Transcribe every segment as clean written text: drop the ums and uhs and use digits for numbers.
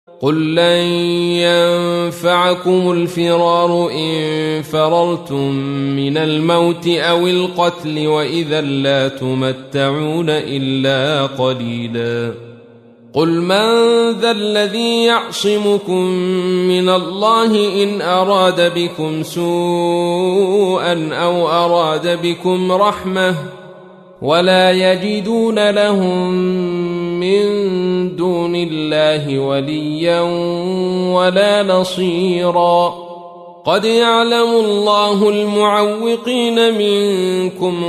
قل لن ينفعكم الفرار إن فررتم من الموت أو القتل وإذا لا تمتعون إلا قليلا قل من ذا الذي يعصمكم من الله إن أراد بكم سوءا أو أراد بكم رحمة ولا يجدون لهم من دون الله وليا ولا نصيرا قد يعلم الله المعوقين منكم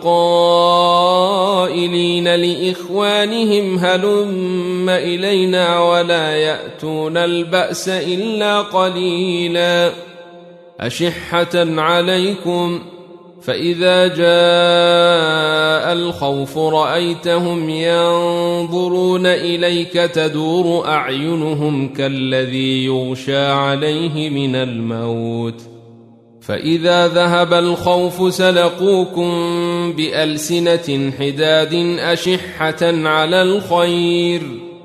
والقائلين لإخوانهم هلم إلينا ولا يأتون البأس إلا قليلا أشحة عليكم فإذا جاء الخوف رأيتهم ينظرون إليك تدور أعينهم كالذي يغشى عليه من الموت فإذا ذهب الخوف سلقوكم بألسنة حداد أشحة على الخير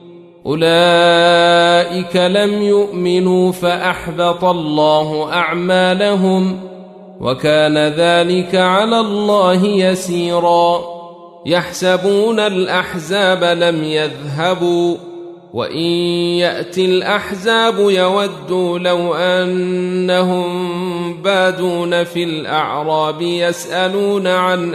أولئك لم يؤمنوا فأحبط الله أعمالهم وكان ذلك على الله يسيرا يحسبون الأحزاب لم يذهبوا وإن يأتي الأحزاب يودوا لو أنهم بادون في الأعراب يسألون عن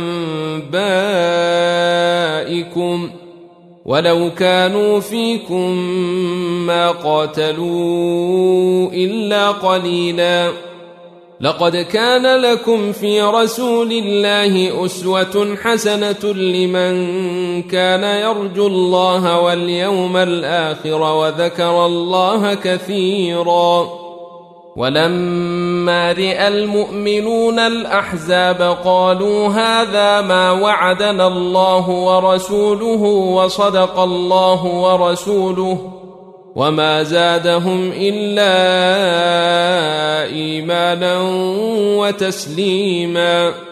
أنبائكم ولو كانوا فيكم ما قاتلوا إلا قليلا لقد كان لكم في رسول الله أسوة حسنة لمن كان يرجو الله واليوم الآخر وذكر الله كثيرا ولما رأى المؤمنون الأحزاب قالوا هذا ما وعدنا الله ورسوله وصدق الله ورسوله وما زادهم إلا إيمانا وتسليما